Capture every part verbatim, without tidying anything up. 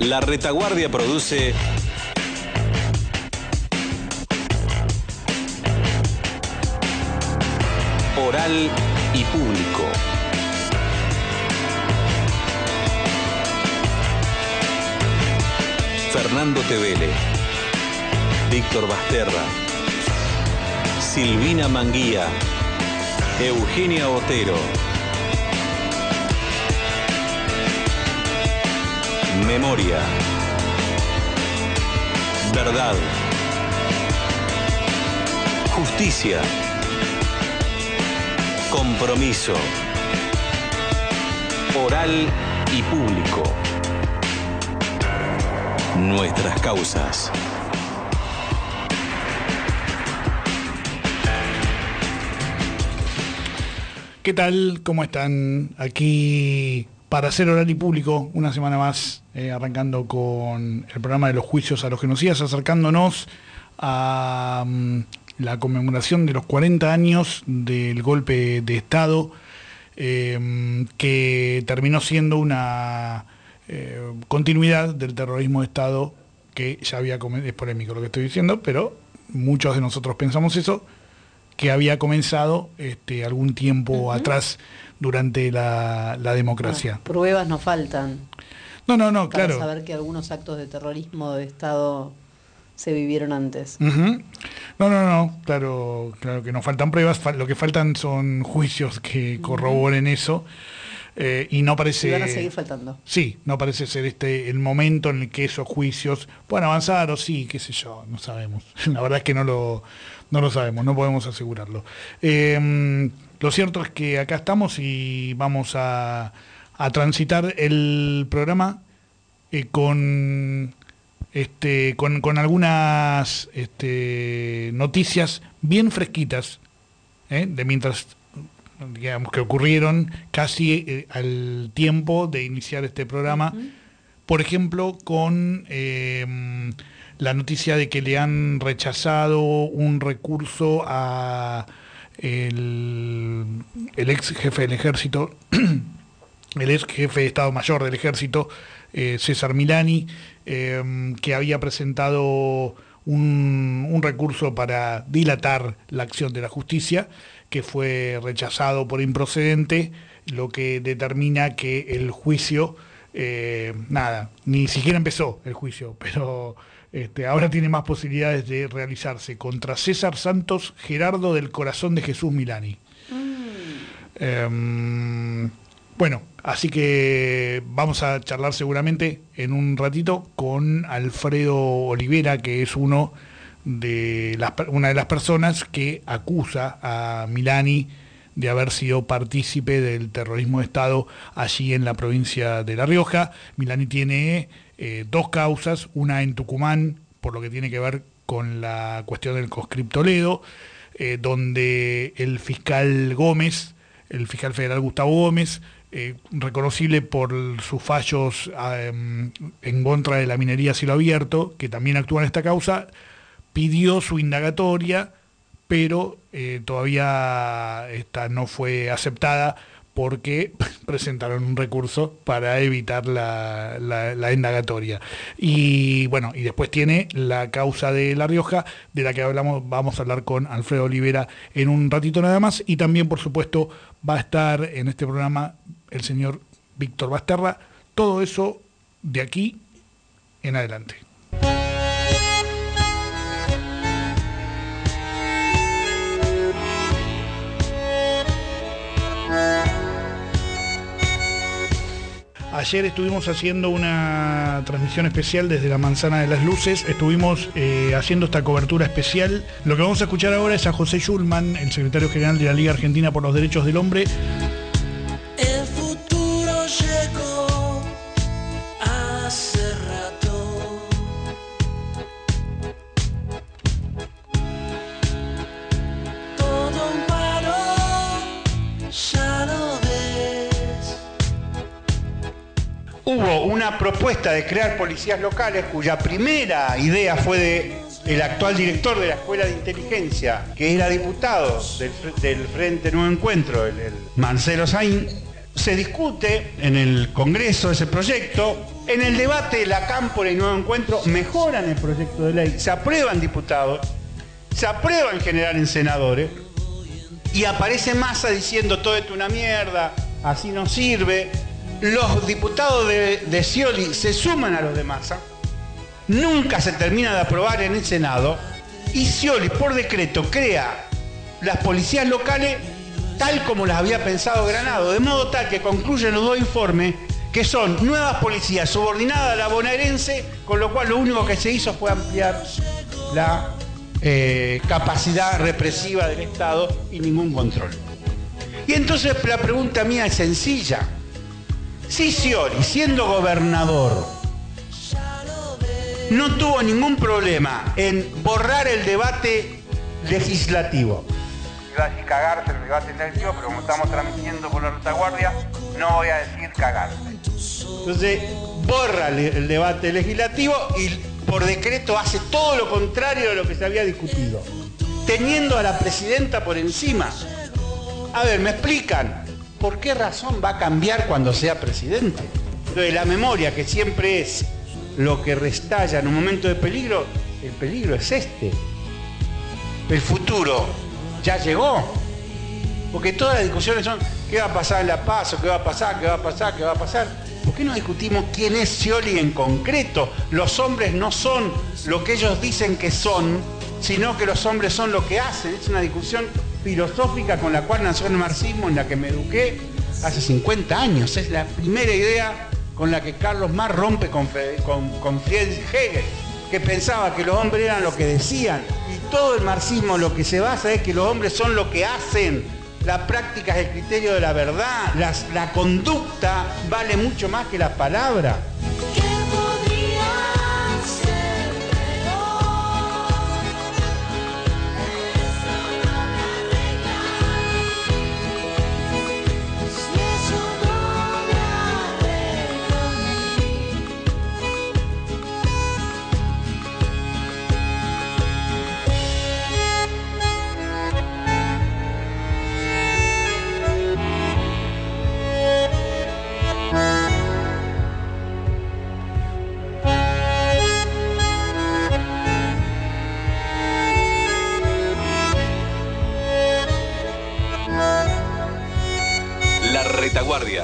La Retaguardia produce Oral y Público. Fernando Tevele, Víctor Basterra, Silvina Manguía, Eugenia Otero. Memoria. Verdad. Justicia. Compromiso. Oral y Público. Nuestras causas. ¿Qué tal? ¿Cómo están? Aquí para hacer Oral y Público, una semana más, eh, arrancando con el programa de los juicios a los genocidas, acercándonos a um, la conmemoración de los cuarenta años del golpe de Estado, eh, que terminó siendo una eh, continuidad del terrorismo de Estado que ya había comenzado. Es polémico lo que estoy diciendo, pero muchos de nosotros pensamos eso, que había comenzado este, algún tiempo uh-huh. atrás durante la, la democracia. Bueno, pruebas no faltan. No, no, no, para claro. Para saber que algunos actos de terrorismo de Estado se vivieron antes. Uh-huh. No, no, no, claro, claro que no faltan pruebas, lo que faltan son juicios que corroboren uh-huh. eso. Eh, y no parece... Y van a seguir faltando. Sí, no parece ser este el momento en el que esos juicios puedan avanzar o sí, qué sé yo, no sabemos. La verdad es que no lo, no lo sabemos, no podemos asegurarlo. Eh, lo cierto es que acá estamos y vamos a, a transitar el programa eh, con, este, con, con algunas este, noticias bien fresquitas, eh, de mientras... digamos que ocurrieron casi eh, al tiempo de iniciar este programa, uh-huh. por ejemplo, con eh, la noticia de que le han rechazado un recurso a el, el ex jefe del ejército, el ex jefe de Estado Mayor del ejército, eh, César Milani, eh, que había presentado un, un recurso para dilatar la acción de la justicia, que fue rechazado por improcedente, lo que determina que el juicio, eh, nada, ni siquiera empezó el juicio, pero este, ahora tiene más posibilidades de realizarse contra César Santos Gerardo del Corazón de Jesús Milani. Mm. Eh, bueno, así que vamos a charlar seguramente en un ratito con Alfredo Olivera, que es uno de las, una de las personas que acusa a Milani de haber sido partícipe del terrorismo de Estado allí en la provincia de La Rioja. Milani tiene eh, dos causas, una en Tucumán, por lo que tiene que ver con la cuestión del conscripto Ledo, eh, donde el fiscal Gómez, el fiscal federal Gustavo Gómez, eh, reconocible por sus fallos eh, en contra de la minería a cielo abierto, que también actúa en esta causa, pidió su indagatoria, pero eh, todavía esta no fue aceptada porque presentaron un recurso para evitar la, la, la indagatoria. Y bueno, y después tiene la causa de La Rioja, de la que hablamos, vamos a hablar con Alfredo Olivera en un ratito nada más, y también, por supuesto, va a estar en este programa el señor Víctor Basterra. Todo eso de aquí en adelante. Ayer estuvimos haciendo una transmisión especial desde la Manzana de las Luces, estuvimos eh, haciendo esta cobertura especial. Lo que vamos a escuchar ahora es a José Schulman, el secretario general de la Liga Argentina por los Derechos del Hombre. El futuro llegó hace rato. Todo un paro, ya lo ves. Hubo una propuesta de crear policías locales cuya primera idea fue de el actual director de la Escuela de Inteligencia, que era diputado del, del Frente Nuevo Encuentro, el, el Marcelo Saín. Se discute en el Congreso ese proyecto, En el debate, la Cámpora y Nuevo Encuentro mejoran el proyecto de ley, se aprueban diputados, se aprueba en general en senadores, y aparece Massa diciendo todo esto es una mierda, así no sirve. Los diputados de, de Scioli se suman a los de Massa, nunca se termina de aprobar en el Senado, y Scioli por decreto crea las policías locales tal como las había pensado Granado, de modo tal que concluyen los dos informes que son nuevas policías subordinadas a la bonaerense, con lo cual lo único que se hizo fue ampliar la eh, capacidad represiva del Estado y ningún control. Y entonces la pregunta mía es sencilla. Si Scioli, siendo gobernador, no tuvo ningún problema en borrar el debate legislativo, iba a decir cagarse en el debate legislativo, pero como estamos transmitiendo por la retaguardia, no voy a decir cagarse. Entonces, borra el debate legislativo y por decreto hace todo lo contrario de lo que se había discutido, teniendo a la presidenta por encima. A ver, ¿me explican por qué razón va a cambiar cuando sea presidente? Entonces, la memoria, que siempre es lo que restalla en un momento de peligro, el peligro es este. El futuro ya llegó. Porque todas las discusiones son ¿qué va a pasar en La Paz? ¿Qué va a pasar? ¿Qué va a pasar? ¿Qué va a pasar? ¿Por qué no discutimos quién es Scioli en concreto? Los hombres no son lo que ellos dicen que son, sino que los hombres son lo que hacen. Es una discusión filosófica con la cual nació el marxismo, en la que me eduqué hace cincuenta años. Es la primera idea con la que Carlos Marx rompe con, con, con Friedrich Hegel, que pensaba que los hombres eran lo que decían. Y todo el marxismo lo que se basa es que los hombres son lo que hacen. La práctica es el criterio de la verdad. Las, la conducta vale mucho más que la palabra. ¿Qué podría ser peor? Eso no me arregla. Si eso no me arregla a mí. La Retaguardia.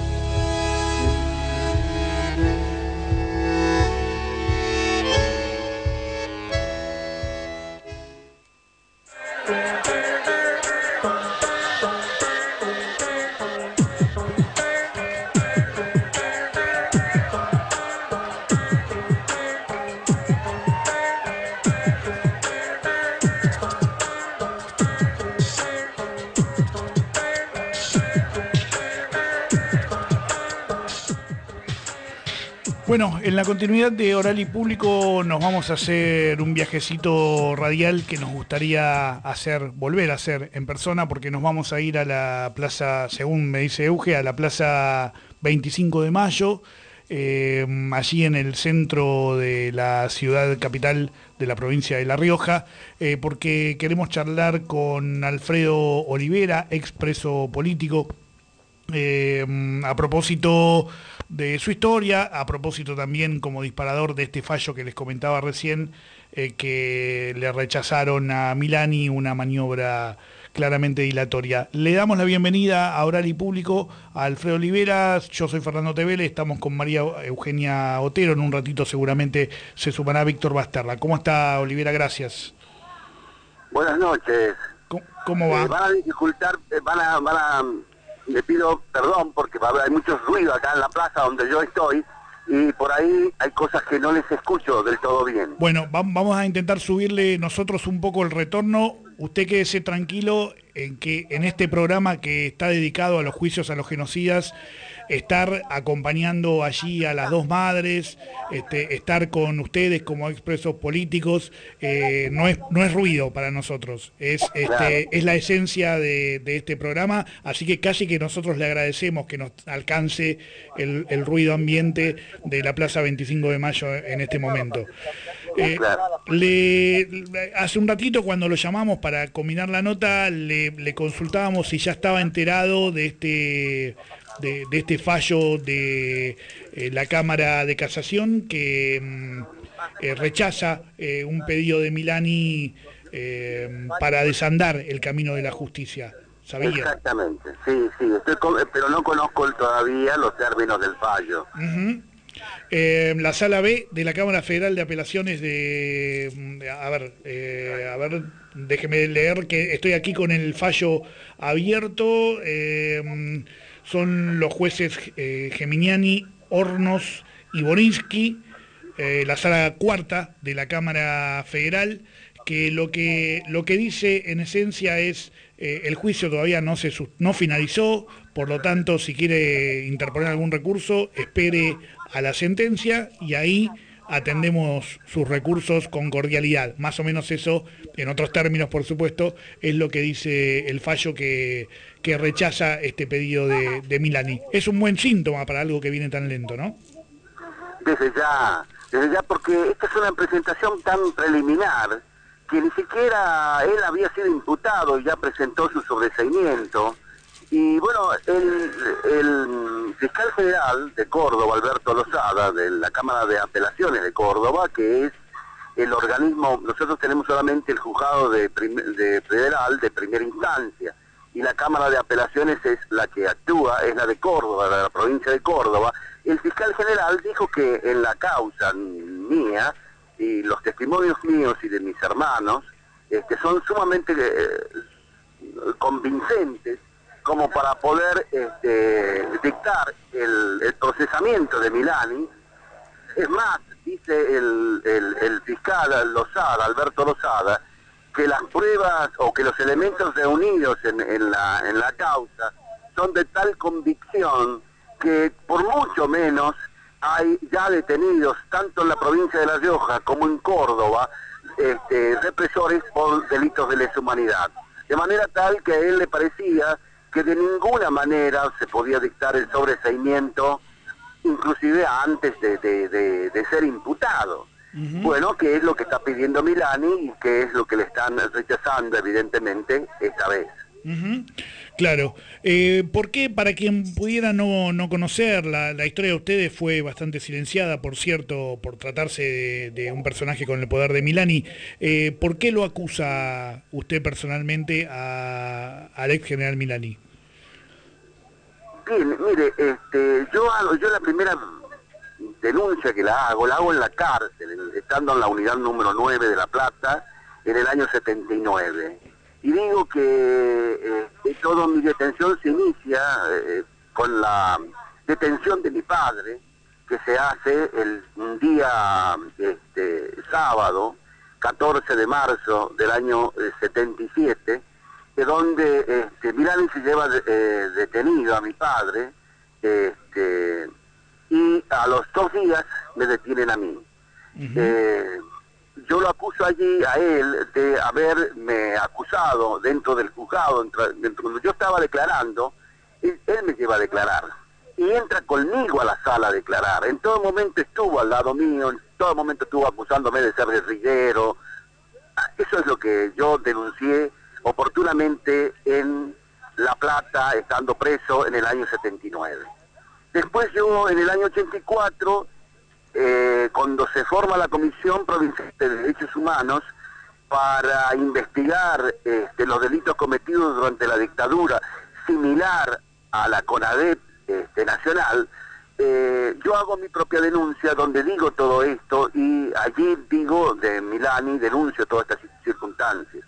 Bueno, en la continuidad de Oral y Público nos vamos a hacer un viajecito radial que nos gustaría hacer, volver a hacer en persona, porque nos vamos a ir a la plaza, según me dice Euge, a la plaza veinticinco de mayo, eh, allí en el centro de la ciudad capital de la provincia de La Rioja, eh, porque queremos charlar con Alfredo Olivera, ex preso político, eh, a propósito de su historia, a propósito también como disparador de este fallo que les comentaba recién, eh, que le rechazaron a Milani una maniobra claramente dilatoria. Le damos la bienvenida a Oral y Público a Alfredo Olivera. Yo soy Fernando Tevele, estamos con María Eugenia Otero. En un ratito seguramente se sumará Víctor Basterra. ¿Cómo está, Olivera? Gracias. Buenas noches. ¿Cómo, cómo va? Eh, van a dificultar, eh, van a, van a, le pido perdón porque va a haber, hay mucho ruido acá en la plaza donde yo estoy y por ahí hay cosas que no les escucho del todo bien. Bueno, va, vamos a intentar subirle nosotros un poco el retorno. Usted quédese tranquilo en que en este programa que está dedicado a los juicios a los genocidas, estar acompañando allí a las dos madres, este, estar con ustedes como expresos políticos, eh, no es no es ruido para nosotros, es este Claro. es la esencia de, de este programa, así que casi que nosotros le agradecemos que nos alcance el, el ruido ambiente de la Plaza veinticinco de mayo en este momento. Eh, Claro. le, hace un ratito cuando lo llamamos para combinar la nota, le, le consultábamos si ya estaba enterado de este de, de este fallo de eh, la Cámara de Casación que mm, eh, rechaza eh, un pedido de Milani eh, para desandar el camino de la justicia. ¿Sabía? Exactamente, sí, sí, estoy con- pero no conozco todavía los términos del fallo. Ujú. Eh, la Sala B de la Cámara Federal de Apelaciones de... A ver, eh, a ver, déjeme leer que estoy aquí con el fallo abierto. Eh, son los jueces eh, Geminiani, Hornos y Borinsky, eh, la Sala Cuarta de la Cámara Federal, que lo que, lo que dice en esencia es eh, el juicio todavía no, se, sus- no finalizó, por lo tanto, si quiere interponer algún recurso, espere a la sentencia y ahí atendemos sus recursos con cordialidad. Más o menos eso, en otros términos, por supuesto, es lo que dice el fallo que, que rechaza este pedido de, de Milani. Es un buen síntoma para algo que viene tan lento, ¿no? Desde ya, desde ya, porque esta es una presentación tan preliminar que ni siquiera él había sido imputado y ya presentó su sobreseimiento. Y bueno, el, el fiscal general de Córdoba, Alberto Lozada, de la Cámara de Apelaciones de Córdoba, que es el organismo, nosotros tenemos solamente el juzgado de, prim- de federal de primera instancia, y la Cámara de Apelaciones es la que actúa, es la de Córdoba, la de la provincia de Córdoba. El fiscal general dijo que en la causa mía, y los testimonios míos y de mis hermanos, este, son sumamente eh, convincentes como para poder este, dictar el, el procesamiento de Milani. Es más, dice el, el, el fiscal Lozada, Alberto Lozada, que las pruebas o que los elementos reunidos en, en, la, en la causa son de tal convicción que por mucho menos hay ya detenidos, tanto en la provincia de La Rioja como en Córdoba, este, represores por delitos de lesa humanidad. De manera tal que a él le parecía que de ninguna manera se podía dictar el sobreseimiento, inclusive antes de, de, de, de ser imputado. Uh-huh. Bueno, que es lo que está pidiendo Milani y que es lo que le están rechazando, evidentemente, esta vez. Uh-huh. Claro. Eh, ¿Por qué, para quien pudiera no, no conocer, la, la historia de ustedes fue bastante silenciada, por cierto, por tratarse de, de un personaje con el poder de Milani? Eh, ¿Por qué lo acusa usted personalmente a, al ex general Milani? Bien, mire, este, yo, hago, yo la primera denuncia que la hago, la hago en la cárcel, estando en la unidad número nueve de La Plata, en el año setenta y nueve. Y digo que eh, toda mi detención se inicia eh, con la detención de mi padre, que se hace el un día este, sábado, catorce de marzo del año eh, setenta y siete, de donde este, Milani se lleva de, eh, detenido a mi padre, este, y a los dos días me detienen a mí. Uh-huh. Eh, yo lo acuso allí a él de haberme acusado dentro del juzgado, dentro, dentro cuando yo estaba declarando, él, él me lleva a declarar y entra conmigo a la sala a declarar. En todo momento estuvo al lado mío, en todo momento estuvo acusándome de ser guerrillero. Eso es lo que yo denuncié oportunamente en La Plata, estando preso en el año setenta y nueve. Después yo, en el año ochenta y cuatro, eh, cuando se forma la Comisión Provincial de Derechos Humanos para investigar este, los delitos cometidos durante la dictadura, similar a la CONADEP este, nacional, eh, yo hago mi propia denuncia donde digo todo esto y allí digo de Milani, denuncio todas estas circunstancias.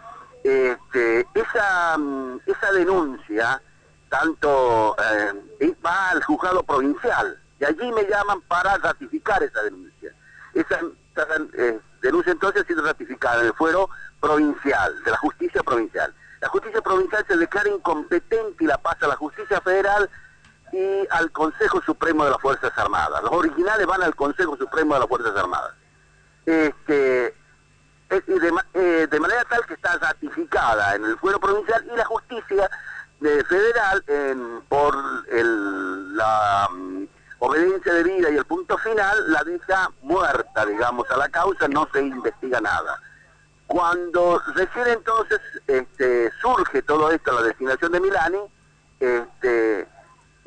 Este, esa, esa denuncia tanto eh, va al juzgado provincial y allí me llaman para ratificar esa denuncia. Esa, esa eh, denuncia entonces ha sido ratificada en el fuero provincial, de la justicia provincial. La justicia provincial se declara incompetente y la pasa a la justicia federal y al Consejo Supremo de las Fuerzas Armadas. Los originales van al Consejo Supremo de las Fuerzas Armadas. Este... De, eh, de manera tal que está ratificada en el fuero provincial y la justicia eh, federal en, por el, la um, obediencia debida y el punto final la deja muerta, digamos, a la causa, no se investiga nada. Cuando recién entonces este, surge todo esto, la designación de Milani, este, yo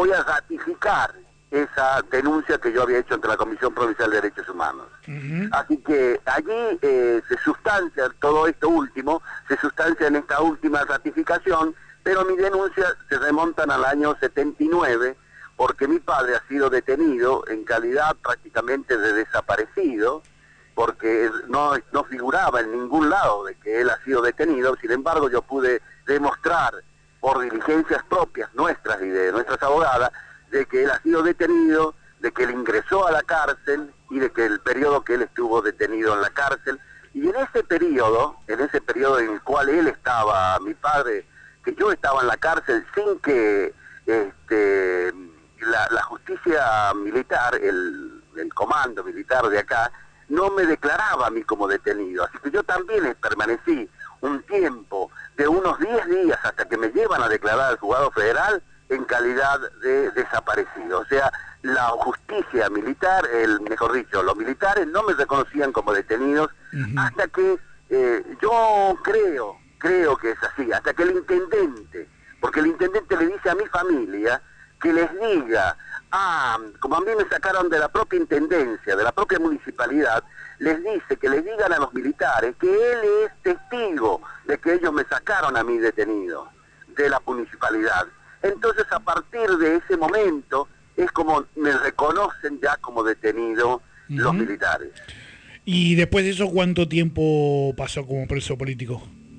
voy a ratificar esa denuncia que yo había hecho ante la Comisión Provincial de Derechos Humanos. Ujú. Así que allí eh, se sustancia todo esto último, se sustancia en esta última ratificación, pero mis denuncias se remontan al año setenta y nueve, porque mi padre ha sido detenido en calidad prácticamente de desaparecido, porque no, no figuraba en ningún lado de que él ha sido detenido. Sin embargo, yo pude demostrar por diligencias propias nuestras y de nuestras abogadas, de que él ha sido detenido, de que él ingresó a la cárcel y de que el periodo que él estuvo detenido en la cárcel, y en ese periodo, en ese periodo en el cual él estaba, mi padre, que yo estaba en la cárcel sin que este, la, la justicia militar, el, el comando militar de acá, no me declaraba a mí como detenido, así que yo también permanecí un tiempo de unos diez días hasta que me llevan a declarar al juzgado federal en calidad de desaparecido. O sea, la justicia militar, el mejor dicho, los militares no me reconocían como detenidos. Uh-huh. Hasta que eh, yo creo, creo que es así, hasta que el intendente, porque el intendente le dice a mi familia que les diga, ah, como a mí me sacaron de la propia intendencia, de la propia municipalidad, les dice que les digan a los militares que él es testigo de que ellos me sacaron a mí detenido de la municipalidad. Entonces, a partir de ese momento, es como me reconocen ya como detenido uh-huh. los militares. ¿Y después de eso cuánto tiempo pasó como preso político?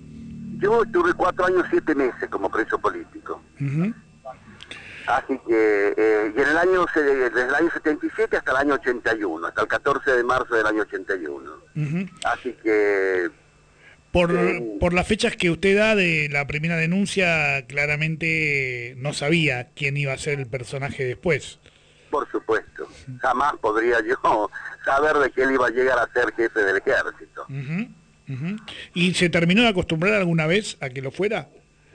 Yo estuve cuatro años, siete meses como preso político. Uh-huh. Así que, eh, y en el año, desde el año setenta y siete hasta el año ochenta y uno, hasta el catorce de marzo del año ochenta y uno. Uh-huh. Así que... Por, eh, por las fechas que usted da de la primera denuncia, claramente no sabía quién iba a ser el personaje después. Por supuesto, jamás podría yo saber de que él iba a llegar a ser jefe del ejército. Uh-huh. Uh-huh. ¿Y se terminó de acostumbrar alguna vez a que lo fuera?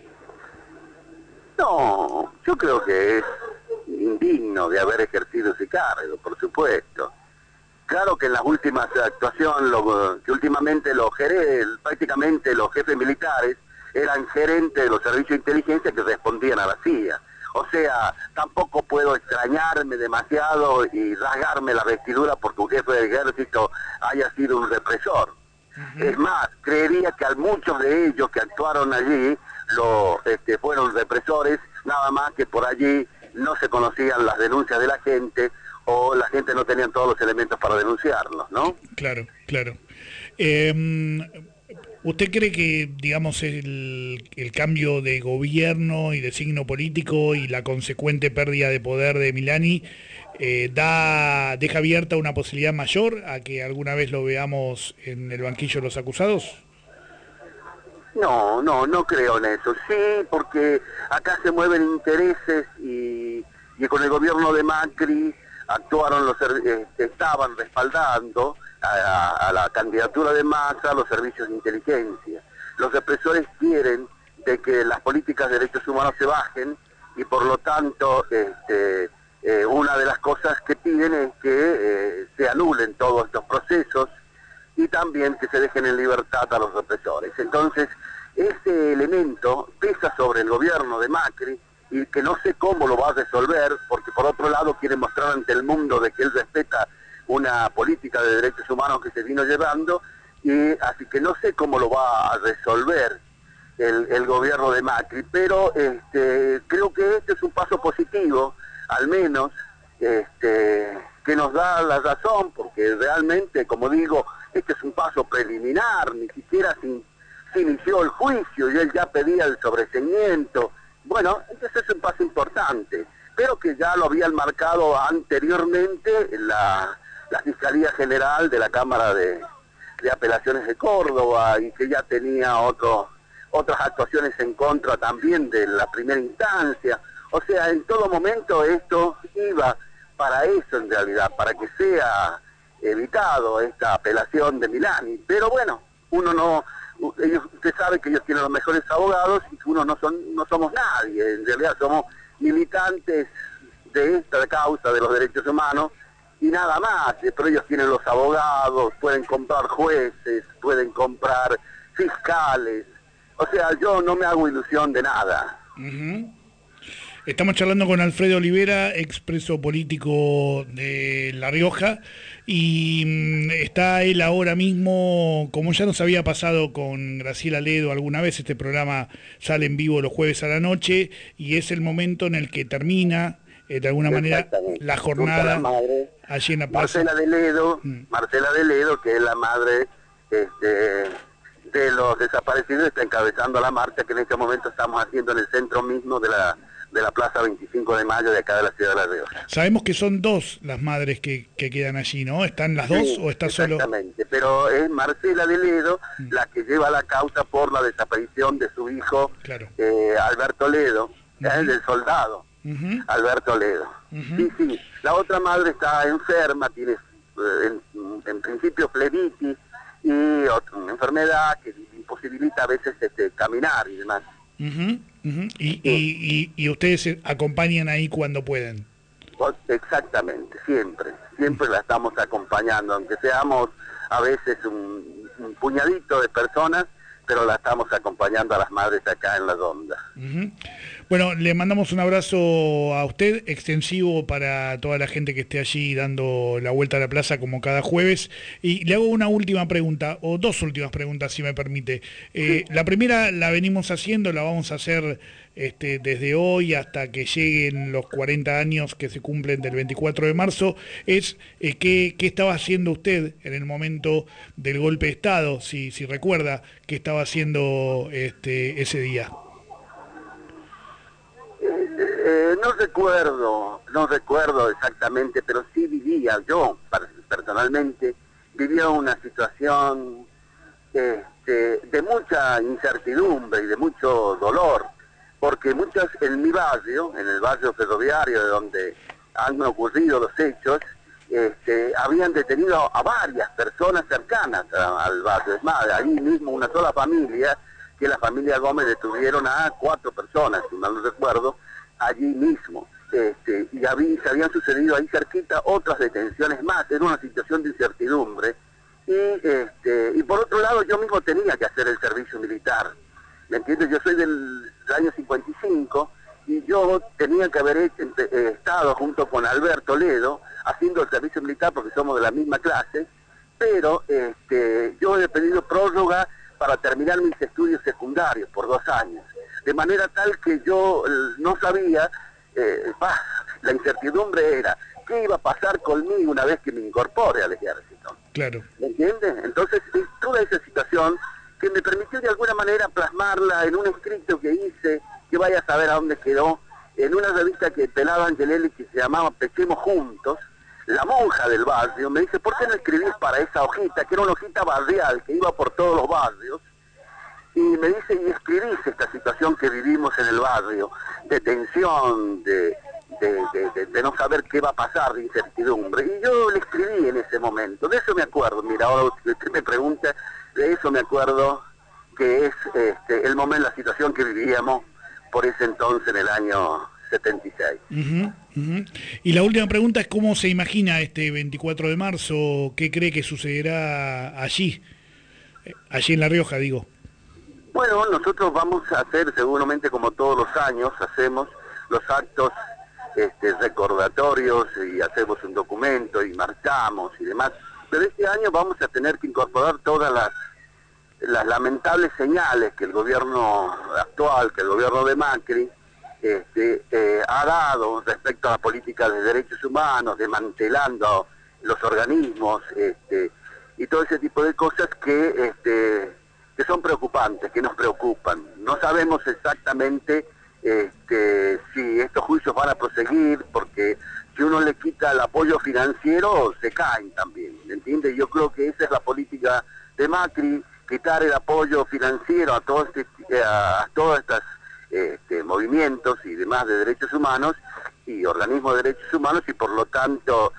No, yo creo que es indigno de haber ejercido ese cargo, por supuesto. Claro que en las últimas actuaciones, lo, que últimamente los gerentes, prácticamente los jefes militares, eran gerentes de los servicios de inteligencia que respondían a la C I A. O sea, tampoco puedo extrañarme demasiado y rasgarme la vestidura porque un jefe del ejército haya sido un represor. Uh-huh. Es más, creería que a muchos de ellos que actuaron allí lo, este, fueron represores, nada más que por allí no se conocían las denuncias de la gente o la gente no tenía todos los elementos para denunciarlos, ¿no? Claro, claro. Eh, ¿Usted cree que, digamos, el, el cambio de gobierno y de signo político y la consecuente pérdida de poder de Milani eh, da deja abierta una posibilidad mayor a que alguna vez lo veamos en el banquillo de los acusados? No, no, no creo en eso. Sí, porque acá se mueven intereses y, y con el gobierno de Macri actuaron los eh, estaban respaldando a, a la candidatura de Massa los servicios de inteligencia. Los represores quieren de que las políticas de derechos humanos se bajen y por lo tanto este, eh, una de las cosas que piden es que eh, se anulen todos estos procesos y también que se dejen en libertad a los represores. Entonces, ese elemento pesa sobre el gobierno de Macri y que no sé cómo lo va a resolver, porque por otro lado quiere mostrar ante el mundo de que él respeta una política de derechos humanos que se vino llevando, y así que no sé cómo lo va a resolver el, el gobierno de Macri, pero este, creo que este es un paso positivo, al menos, este, que nos da la razón, porque realmente, como digo, este es un paso preliminar, ni siquiera se, se inició el juicio y él ya pedía el sobreseimiento. Bueno, entonces es un paso importante, pero que ya lo habían marcado anteriormente la, la Fiscalía General de la Cámara de, de Apelaciones de Córdoba y que ya tenía otro, otras actuaciones en contra también de la primera instancia. O sea, en todo momento esto iba para eso en realidad, para que sea evitado esta apelación de Milani. Pero bueno, uno no... Ellos, usted sabe que ellos tienen los mejores abogados y que uno no son no somos nadie, en realidad somos militantes de esta causa de los derechos humanos y nada más, pero ellos tienen los abogados, pueden comprar jueces, pueden comprar fiscales, o sea, yo no me hago ilusión de nada. Uh-huh. Estamos charlando con Alfredo Olivera, expreso político de La Rioja, y mm, está él ahora mismo, como ya nos había pasado con Graciela Ledo alguna vez, este programa sale en vivo los jueves a la noche, y es el momento en el que termina, eh, de alguna manera, la jornada la madre, allí en la plaza. Marcela de Ledo, Mm. Marcela de Ledo, que es la madre este, de los desaparecidos, está encabezando la marcha que en este momento estamos haciendo en el centro mismo de la de la Plaza veinticinco de Mayo de acá de la ciudad de La Rioja. Sabemos que son dos las madres que, que quedan allí, ¿no? ¿Están las dos Sí, o está solo...? exactamente, pero es Marcela de Ledo Mm. la que lleva la causa por la desaparición de su hijo, Claro. eh, Alberto Ledo, Ujú. eh, del soldado Ujú. Alberto Ledo. Ujú. Sí, sí, la otra madre está enferma, tiene eh, en, en principio flebitis y otra, una enfermedad que imposibilita a veces este, caminar y demás. Ujú, ujú. Y, y, y, y ustedes se acompañan ahí cuando pueden. Vos- Exactamente, siempre, siempre la estamos acompañando, aunque seamos a veces un, un puñadito de personas, pero la estamos acompañando a las madres acá en la Donda. Ujú. Bueno, le mandamos un abrazo a usted, extensivo para toda la gente que esté allí dando la vuelta a la plaza como cada jueves. Y le hago una última pregunta, o dos últimas preguntas, si me permite. Eh, la primera la venimos haciendo, la vamos a hacer este, desde hoy hasta que lleguen los cuarenta años que se cumplen del veinticuatro de marzo, es eh, ¿qué, qué estaba haciendo usted en el momento del golpe de Estado, si, si recuerda qué estaba haciendo este, ese día? Eh, no recuerdo, no recuerdo exactamente, pero sí vivía, yo par- personalmente, vivía una situación este, de mucha incertidumbre y de mucho dolor, porque muchas en mi barrio, en el barrio ferroviario de donde han ocurrido los hechos, este, habían detenido a varias personas cercanas a- al barrio. Es más, ahí mismo una sola familia, que la familia Gómez, detuvieron a cuatro personas, si mal no recuerdo, allí mismo. Este, y habí- se habían sucedido ahí cerquita otras detenciones más. Era una situación de incertidumbre. Y, este, y por otro lado, yo mismo tenía que hacer el servicio militar. ¿Me entiendes? Yo soy del, del año cincuenta y cinco y yo tenía que haber hecho, eh, estado junto con Alberto Ledo haciendo el servicio militar porque somos de la misma clase, pero este, yo he pedido prórroga para terminar mis estudios secundarios por dos años. De manera tal que yo eh, no sabía, eh, bah, la incertidumbre era, ¿qué iba a pasar conmigo una vez que me incorpore al ejército? Claro. ¿Me entiendes? Entonces, es toda esa situación que me permitió de alguna manera plasmarla en un escrito que hice, que vaya a saber a dónde quedó, en una revista que pelaba Angelelli que se llamaba Pechemos Juntos. La monja del barrio me dice, ¿por qué no escribís para esa hojita, que era una hojita barrial, que iba por todos los barrios? Y me dice, y escribís esta situación que vivimos en el barrio, de tensión, de, de, de, de, de no saber qué va a pasar, de incertidumbre. Y yo le escribí en ese momento, de eso me acuerdo. Mira, ahora que usted me pregunta, de eso me acuerdo, que es este, el momento, la situación que vivíamos por ese entonces, en el año setenta y seis. Ujú, ujú. Y la última pregunta es cómo se imagina este veinticuatro de marzo, qué cree que sucederá allí, eh, allí en La Rioja, digo. Bueno, nosotros vamos a hacer, seguramente como todos los años, hacemos los actos este, recordatorios y hacemos un documento y marchamos y demás. Pero este año vamos a tener que incorporar todas las, las lamentables señales que el gobierno actual, que el gobierno de Macri, este, eh, ha dado respecto a la política de derechos humanos, desmantelando los organismos este, y todo ese tipo de cosas que... Este, que son preocupantes, que nos preocupan. No sabemos exactamente este, si estos juicios van a proseguir, porque si uno le quita el apoyo financiero, se caen también, ¿me entiende? Yo creo que esa es la política de Macri, quitar el apoyo financiero a todos este, a todos estos este, movimientos y demás de derechos humanos y organismos de derechos humanos, y por lo tanto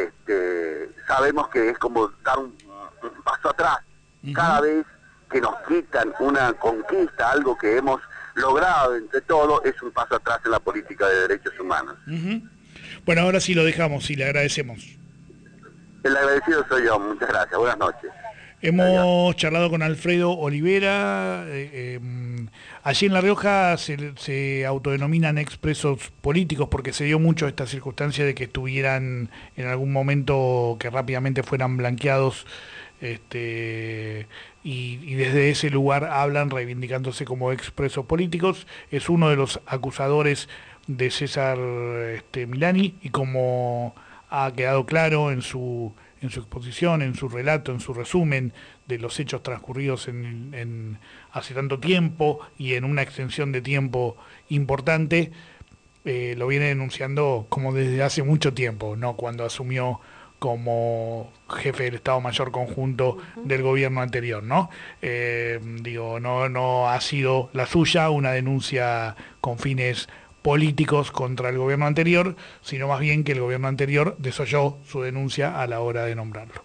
este, sabemos que es como dar un, un paso atrás. Uh-huh. Cada vez que nos quitan una conquista, algo que hemos logrado entre todos, es un paso atrás en la política de derechos humanos. Uh-huh. Bueno, ahora sí lo dejamos y le agradecemos. El agradecido soy yo, muchas gracias, buenas noches. Hemos charlado con Alfredo Olivera. Eh, eh, allí en La Rioja se, se autodenominan expresos políticos porque se dio mucho esta circunstancia de que estuvieran en algún momento, que rápidamente fueran blanqueados, este, y, y desde ese lugar hablan reivindicándose como expresos políticos. Es uno de los acusadores de César este, Milani, y como ha quedado claro en su en su exposición, en su relato, en su resumen de los hechos transcurridos en, en hace tanto tiempo y en una extensión de tiempo importante, eh, lo viene denunciando como desde hace mucho tiempo, no cuando asumió como jefe del Estado Mayor Conjunto uh-huh. del gobierno anterior, ¿no? Eh, digo, no, no ha sido la suya una denuncia con fines políticos contra el gobierno anterior, sino más bien que el gobierno anterior desoyó su denuncia a la hora de nombrarlo.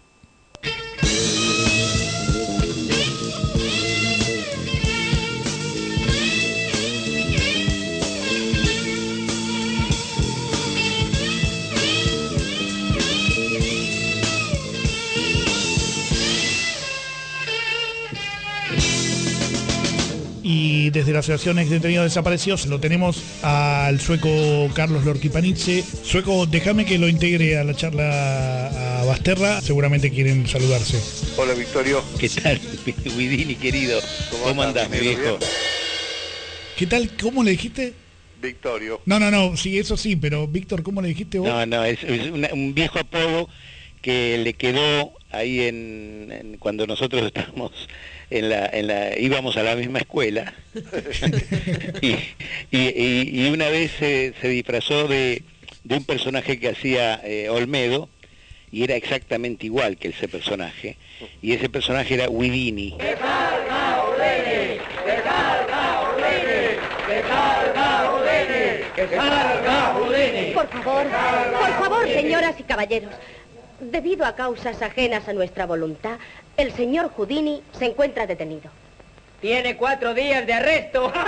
Y desde la Asociación Ex Detenidos Desaparecidos lo tenemos al sueco Carlos Lorquipanidze. Sueco, déjame que lo integre a la charla a Basterra, seguramente quieren saludarse. Hola, Victorio. ¿Qué tal, Guidini, querido? ¿Cómo, ¿Cómo andás, mi viejo? ¿Qué tal? ¿Cómo le dijiste? Victorio. No, no, no, sí, eso sí, pero Víctor, ¿cómo le dijiste vos? No, no, es, es una, un viejo apodo que le quedó ahí en, en cuando nosotros estábamos en la, en la íbamos a la misma escuela y, y, y una vez se, se disfrazó de, de un personaje que hacía eh, Olmedo, y era exactamente igual que ese personaje, y ese personaje era Guidini. ¡Que salga Ordene! ¡Que salga Ordene! ¡Que salga Ordene! ¡Que salga Ordene! Por favor, por favor, señoras y caballeros. Debido a causas ajenas a nuestra voluntad, el señor Houdini se encuentra detenido. Tiene cuatro días de arresto. Por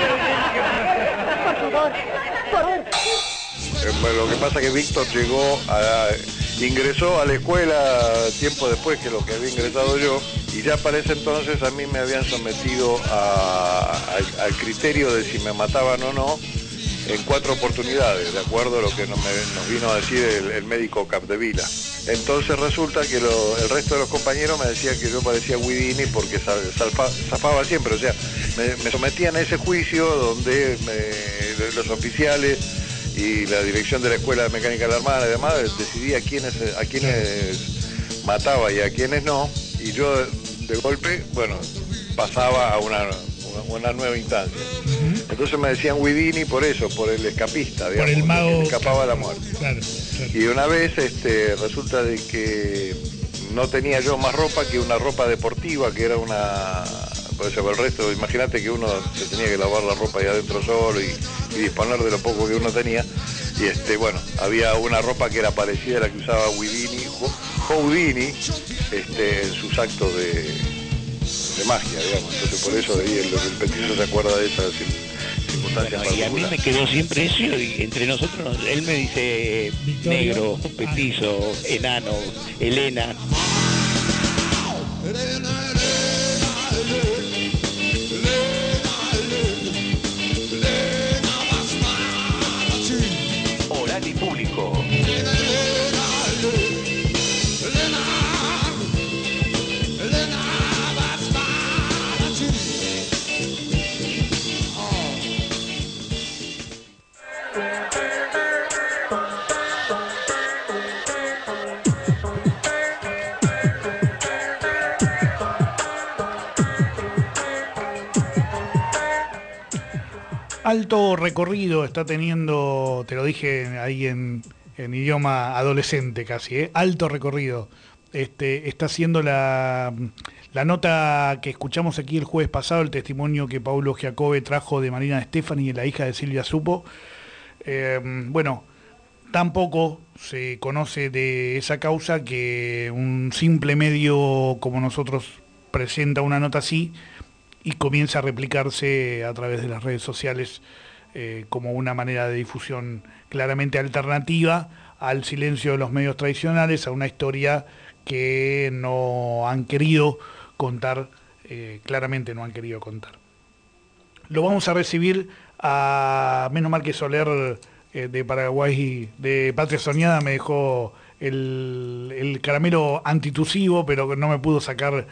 favor, por favor. Eh, bueno, lo que pasa es que Víctor llegó a... ingresó a la escuela tiempo después que lo que había ingresado yo, y ya para ese entonces a mí me habían sometido a, a, al criterio de si me mataban o no en cuatro oportunidades, de acuerdo a lo que nos, me, nos vino a decir el, el médico Capdevila. Entonces resulta que lo, el resto de los compañeros me decían que yo parecía Guidini porque zafaba, zafaba siempre, o sea, me, me sometían a ese juicio donde me, los oficiales y la dirección de la Escuela de Mecánica de la Armada y demás decidía a quiénes, a quiénes mataba y a quiénes no, y yo de golpe, bueno, pasaba a una, una, una nueva instancia. Uh-huh. Entonces me decían Guidini por eso, por el escapista, digamos, por el mago que escapaba a la muerte. Claro, claro. Y una vez este, resulta de que no tenía yo más ropa que una ropa deportiva, que era una... Por eso, el resto, imagínate que uno se tenía que lavar la ropa ahí adentro solo y, y disponer de lo poco que uno tenía. Y este, bueno, había una ropa que era parecida a la que usaba Guidini, Houdini, este, en sus actos de, de magia, digamos. Entonces por eso ahí el, el petiso se acuerda de esas circunstancias. Bueno, y a mí me quedó siempre eso, y entre nosotros, él me dice Victoria, negro, petizo, enano, Elena. Oral y público. Alto recorrido está teniendo, te lo dije ahí en, en idioma adolescente casi, ¿eh? Alto recorrido. Este, está haciendo la, la nota que escuchamos aquí el jueves pasado, el testimonio que Paulo Giacobbe trajo de Marina Stefani, la hija de Silvia Supo. Eh, bueno, tampoco se conoce de esa causa que un simple medio como nosotros presenta una nota así y comienza a replicarse a través de las redes sociales eh, como una manera de difusión claramente alternativa al silencio de los medios tradicionales, a una historia que no han querido contar, eh, claramente no han querido contar. Lo vamos a recibir a, menos mal que Soler eh, de Paraguay, de Patria Soñada, me dejó el, el caramelo antitusivo, pero no me pudo sacar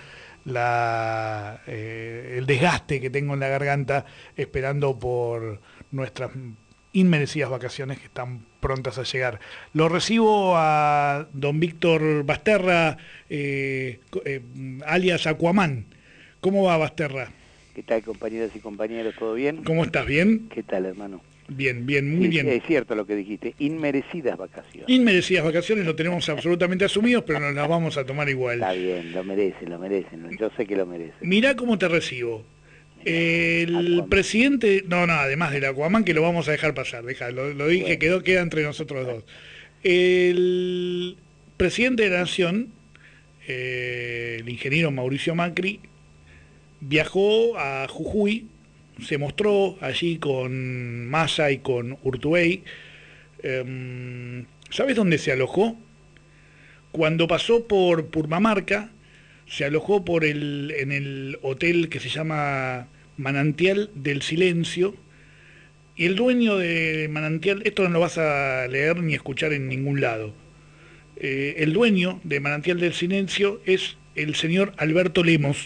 la, eh, el desgaste que tengo en la garganta esperando por nuestras inmerecidas vacaciones que están prontas a llegar. Lo recibo a don Víctor Basterra, eh, eh, alias Aquaman. ¿Cómo va, Basterra? ¿Qué tal, compañeras y compañeros? ¿Todo bien? ¿Cómo estás? ¿Bien? ¿Qué tal, hermano? Bien, bien, muy sí, bien. Es cierto lo que dijiste, inmerecidas vacaciones. Inmerecidas vacaciones, lo tenemos absolutamente asumidos, pero nos las vamos a tomar igual. Está bien, lo merecen, lo merecen, yo sé que lo merecen. Mirá cómo te recibo. El Aquaman. presidente, no, no, además del Aquaman, que lo vamos a dejar pasar, deja, lo, lo dije, Bueno. quedó, queda entre nosotros dos. El presidente de la Nación, eh, el ingeniero Mauricio Macri, viajó a Jujuy, se mostró allí con Massa y con Urtubey. Eh, ¿Sabes dónde se alojó? Cuando pasó por Purmamarca, se alojó por el, en el hotel que se llama Manantial del Silencio, y el dueño de Manantial, esto no lo vas a leer ni escuchar en ningún lado, eh, el dueño de Manantial del Silencio es el señor Alberto Lemos,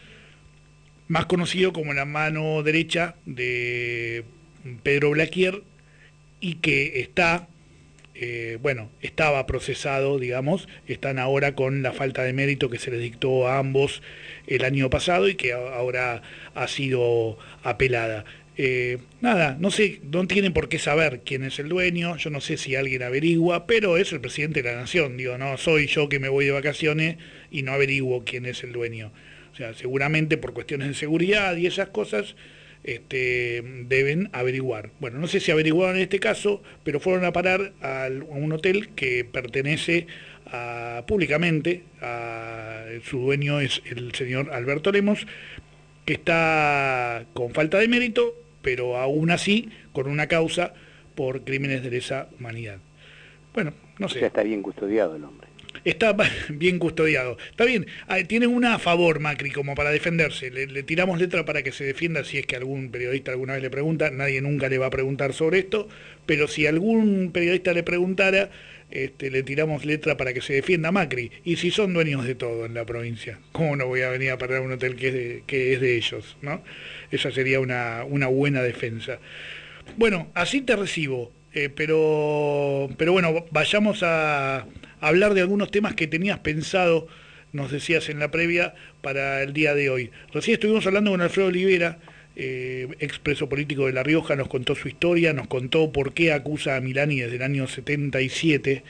más conocido como la mano derecha de Pedro Blaquier, y que está, eh, bueno, estaba procesado, digamos, están ahora con la falta de mérito que se les dictó a ambos el año pasado y que ahora ha sido apelada. Eh, nada, no sé, no tienen por qué saber quién es el dueño, yo no sé si alguien averigua, pero es el presidente de la Nación, digo, no soy yo que me voy de vacaciones y no averiguo quién es el dueño. O sea, seguramente por cuestiones de seguridad y esas cosas este, deben averiguar. Bueno, no sé si averiguaron en este caso, pero fueron a parar a un hotel que pertenece a, públicamente, a, su dueño es el señor Alberto Lemos, que está con falta de mérito, pero aún así con una causa por crímenes de lesa humanidad. Bueno, no sé. Ya está bien custodiado el hombre. Está bien custodiado. Está bien, tiene una a favor Macri como para defenderse. Le, le tiramos letra para que se defienda si es que algún periodista alguna vez le pregunta. Nadie nunca le va a preguntar sobre esto, pero si algún periodista le preguntara, este, le tiramos letra para que se defienda a Macri. Y si son dueños de todo en la provincia, ¿cómo no voy a venir a parar a un hotel que es de, que es de ellos, ¿no? Esa sería una, una buena defensa. Bueno, así te recibo, eh, pero, pero bueno, vayamos a hablar de algunos temas que tenías pensado, nos decías en la previa, para el día de hoy. Recién estuvimos hablando con Alfredo Olivera, eh, expreso político de La Rioja, nos contó su historia, nos contó por qué acusa a Milani desde el año setenta y siete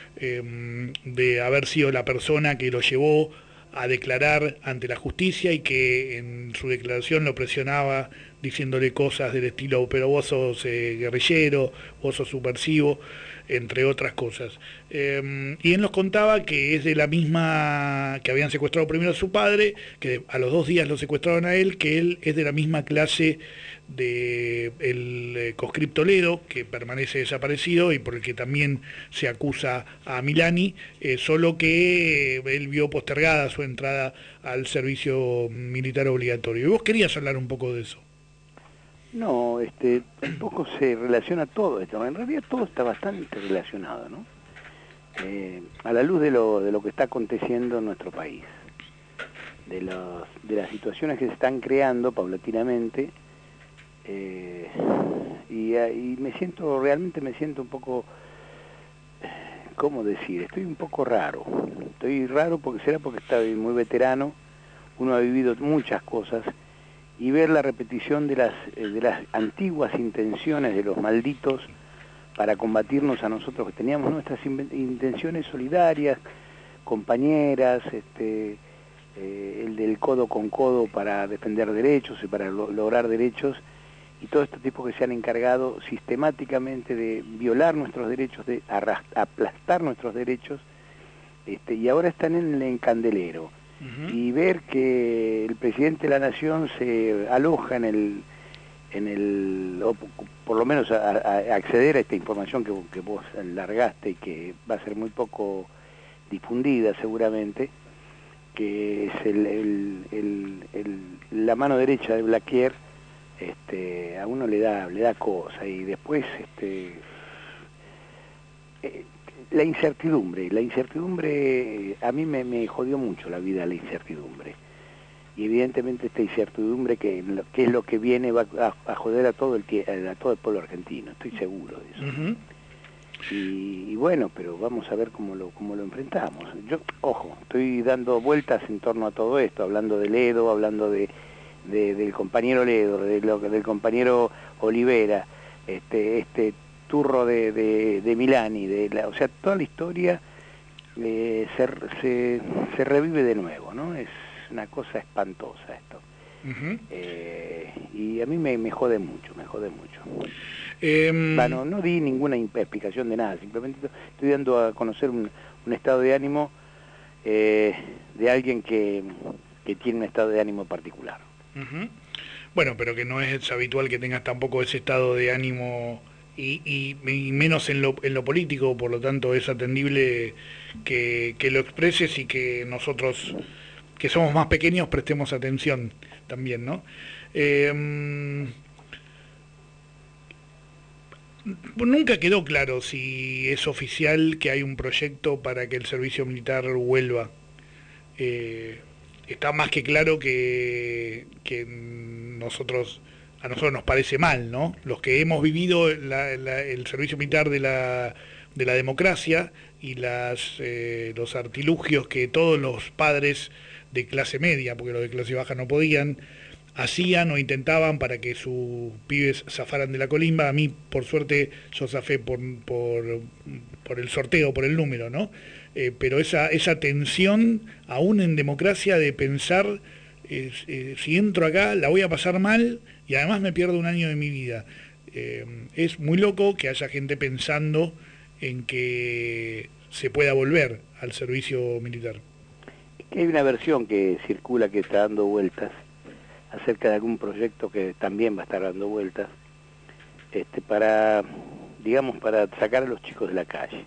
eh, de haber sido la persona que lo llevó a declarar ante la justicia y que en su declaración lo presionaba diciéndole cosas del estilo, pero vos sos eh, guerrillero, vos sos subversivo, entre otras cosas. Eh, y él nos contaba que es de la misma, que habían secuestrado primero a su padre, que a los dos días lo secuestraron a él, que él es de la misma clase de el eh, conscripto Ledo, que permanece desaparecido y por el que también se acusa a Milani, eh, solo que eh, él vio postergada su entrada al servicio militar obligatorio. Y vos querías hablar un poco de eso. No, este, un poco se relaciona todo esto, en realidad todo está bastante relacionado, ¿no? Eh, a la luz de lo, de lo que está aconteciendo en nuestro país, de, los, de las situaciones que se están creando paulatinamente, eh, y, y me siento, realmente me siento un poco, ¿cómo decir? Estoy un poco raro, estoy raro porque será porque estoy muy veterano, uno ha vivido muchas cosas, y ver la repetición de las, de las antiguas intenciones de los malditos para combatirnos a nosotros, que teníamos nuestras intenciones solidarias, compañeras, este, eh, el del codo con codo para defender derechos y para lo, lograr derechos, y todos estos tipos que se han encargado sistemáticamente de violar nuestros derechos, de aplastar nuestros derechos, este, y ahora están en el candelero. Uh-huh. Y ver que el presidente de la Nación se aloja en el, en el o por lo menos a, a acceder a esta información que, que vos largaste y que va a ser muy poco difundida seguramente, que es el, el, el, el, la mano derecha de Blaquier, este, a uno le da, le da cosa, y después este, eh, la incertidumbre, la incertidumbre, a mí me, me jodió mucho la vida la incertidumbre, y evidentemente esta incertidumbre que, que es lo que viene va a, a joder a todo, el, a todo el pueblo argentino, estoy seguro de eso. Uh-huh. Y, y bueno, pero vamos a ver cómo lo, cómo lo enfrentamos. Yo, ojo, estoy dando vueltas en torno a todo esto, hablando de Ledo, hablando de, de del compañero Ledo, de lo, del compañero Olivera, este, este turro de, de, de Milani, de la, o sea, toda la historia eh, se, se, se revive de nuevo, ¿no? Es una cosa espantosa esto. Uh-huh. eh, y a mí me, me jode mucho, me jode mucho. Eh, bueno, no di ninguna explicación de nada, simplemente estoy dando a conocer un, un estado de ánimo eh, de alguien que, que tiene un estado de ánimo particular. Uh-huh. Bueno, pero que no es habitual que tengas tampoco ese estado de ánimo y, y, y menos en lo, en lo político, por lo tanto es atendible que, que lo expreses y que nosotros, que somos más pequeños, prestemos atención también, ¿no? Eh, Nunca quedó claro si es oficial que hay un proyecto para que el servicio militar vuelva. Eh, está más que claro que, que nosotros, a nosotros nos parece mal, ¿no? Los que hemos vivido la, la, el servicio militar de la, de la democracia y las, eh, los artilugios que todos los padres de clase media, porque los de clase baja no podían, hacían o intentaban para que sus pibes zafaran de la colimba. A mí, por suerte, yo zafé por, por, por el sorteo, por el número, ¿no? Eh, pero esa, esa tensión, aún en democracia, de pensar, eh, eh, si entro acá, la voy a pasar mal y además me pierdo un año de mi vida. Eh, es muy loco que haya gente pensando en que se pueda volver al servicio militar. Hay una versión que circula, que está dando vueltas, acerca de algún proyecto que también va a estar dando vueltas, este, para, digamos, para sacar a los chicos de la calle.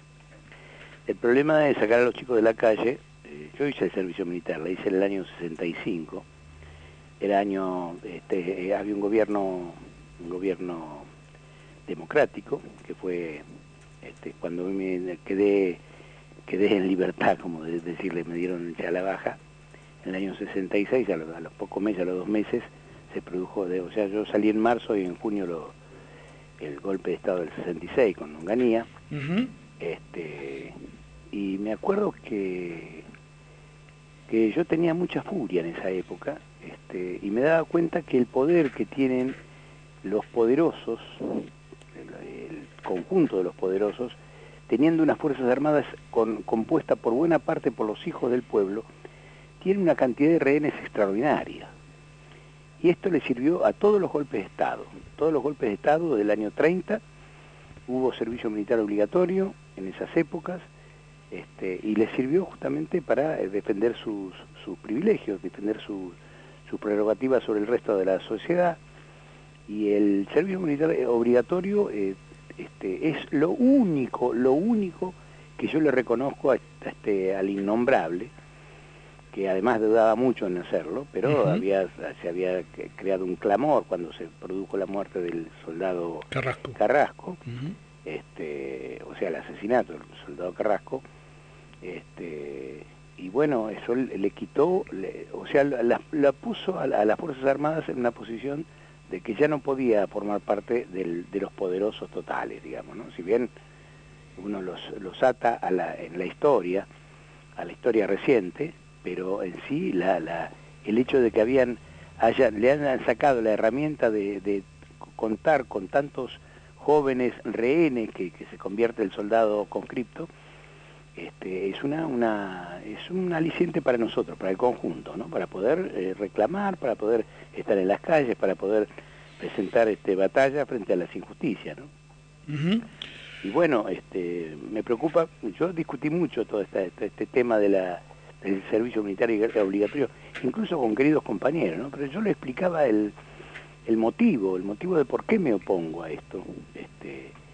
El problema de sacar a los chicos de la calle, eh, yo hice el servicio militar, lo hice en el año sesenta y cinco, el año, este, eh, había un gobierno, un gobierno democrático, que fue, este, cuando me quedé, quedé en libertad, como de decirle, me dieron ya la baja. En el año sesenta y seis, a los, a los pocos meses, a los dos meses, se produjo, de, o sea, yo salí en marzo y en junio lo, el golpe de Estado del sesenta y seis con Onganía, uh-huh. este, y me acuerdo que, que yo tenía mucha furia en esa época, este, y me daba cuenta que el poder que tienen los poderosos, el, el conjunto de los poderosos, teniendo unas Fuerzas Armadas con, compuesta por buena parte por los hijos del pueblo, tiene una cantidad de rehenes extraordinaria. Y esto le sirvió a todos los golpes de Estado. Todos los golpes de Estado del año treinta, hubo servicio militar obligatorio en esas épocas, este, y le sirvió justamente para defender sus, sus privilegios, defender sus su prerrogativas sobre el resto de la sociedad. Y el servicio militar obligatorio eh, este, es lo único, lo único que yo le reconozco a este, al innombrable, que además dudaba mucho en hacerlo, pero uh-huh. había, se había creado un clamor cuando se produjo la muerte del soldado Carrasco, Carrasco uh-huh. este, o sea, el asesinato del soldado Carrasco, este, y bueno, eso le, le quitó, le, o sea, la, la puso a, la, a las Fuerzas Armadas en una posición de que ya no podía formar parte del, de los poderosos totales, digamos, ¿no? Si bien uno los, los ata a la, en la historia, a la historia reciente, pero en sí la, la, el hecho de que habían haya, le han sacado la herramienta de, de contar con tantos jóvenes rehenes que, que se convierte el soldado conscripto, este, es una, una es un aliciente para nosotros, para el conjunto, ¿no? Para poder eh, reclamar, para poder estar en las calles, para poder presentar este, batalla frente a las injusticias, ¿no? Uh-huh. Y bueno, este, me preocupa, yo discutí mucho todo esta, este, este tema de la el servicio militar obligatorio, incluso con queridos compañeros, ¿no? Pero yo le explicaba el, el motivo, el motivo de por qué me opongo a esto. Este,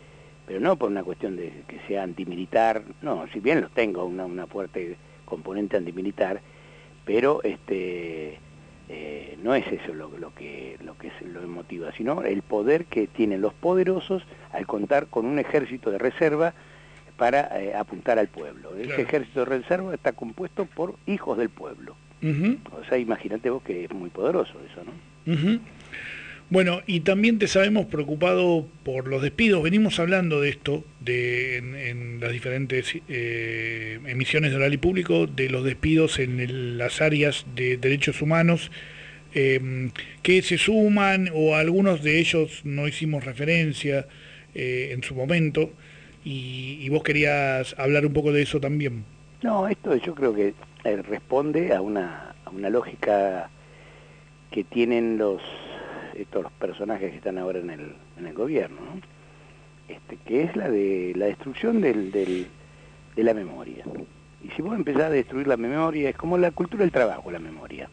pero no por una cuestión de que sea antimilitar, no, si bien los tengo una, una fuerte componente antimilitar, pero este eh, no es eso lo, lo que lo que lo motiva, sino el poder que tienen los poderosos al contar con un ejército de reserva para eh, apuntar al pueblo. Ese claro. ejército de reserva está compuesto por hijos del pueblo. Uh-huh. O sea, imagínate vos que es muy poderoso eso, ¿no? Uh-huh. Bueno, y también te sabemos preocupado por los despidos. Venimos hablando de esto de, en, en las diferentes eh, emisiones de Oral y Público, de los despidos en el, las áreas de derechos humanos, eh, que se suman, o a algunos de ellos no hicimos referencia eh, en su momento, y, y vos querías hablar un poco de eso también. No, esto yo creo que eh, responde a una, a una lógica que tienen los estos personajes que están ahora en el, en el gobierno, ¿no? Este, que es la de la destrucción del, del, de la memoria. Y si vos empezás a destruir la memoria, es como la cultura del trabajo, la memoria.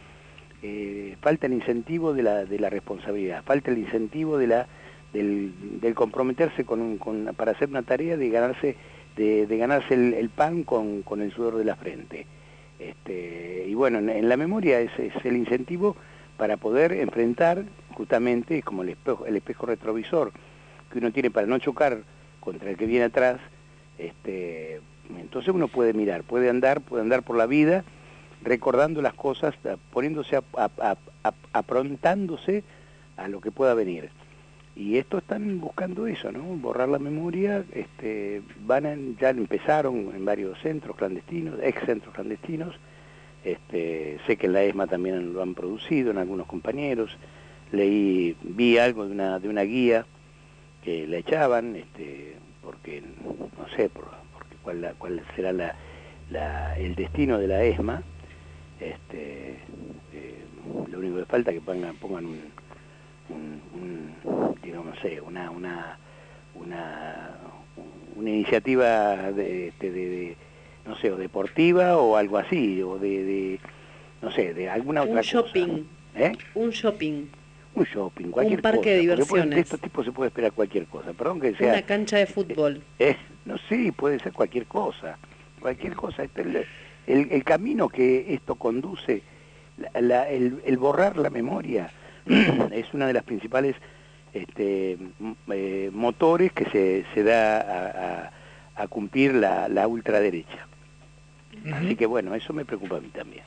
Eh, falta el incentivo de la, de la responsabilidad, falta el incentivo de la, del, del comprometerse con, un, con para hacer una tarea de ganarse, de, de ganarse el, el pan con, con el sudor de la frente. Este, y bueno, en, en la memoria es, es el incentivo para poder enfrentar justamente como el espejo, el espejo retrovisor que uno tiene para no chocar contra el que viene atrás. Este, entonces uno puede mirar, puede andar, puede andar por la vida recordando las cosas, poniéndose, a, a, a, a, aprontándose a lo que pueda venir. Y estos están buscando eso, ¿no? Borrar la memoria. Este, van a, ya empezaron en varios centros clandestinos, ex centros clandestinos. Este, sé que en la ESMA también lo han producido en algunos compañeros. Leí, vi algo de una de una guía que la echaban, este, porque no sé, por, porque cuál, la, cuál será la, la, el destino de la ESMA. Este, eh, lo único que falta es que pongan, pongan un, un, un digamos, no sé, una una una, una iniciativa de, de, de, de no sé, o deportiva o algo así, o de, de no sé, de alguna un otra shopping. cosa. ¿Eh? Un shopping. Un shopping, cualquier un parque cosa. de diversiones. Puede, de estos tipos se puede esperar cualquier cosa, perdón que sea... Una cancha de fútbol. Eh, eh, no sé, puede ser cualquier cosa, cualquier cosa. Este, el, el, el camino que esto conduce, la, la, el, el borrar la memoria, es una de las principales este, eh, motores que se, se da a, a, a cumplir la, la ultraderecha. Uh-huh. Así que bueno, eso me preocupa a mí también.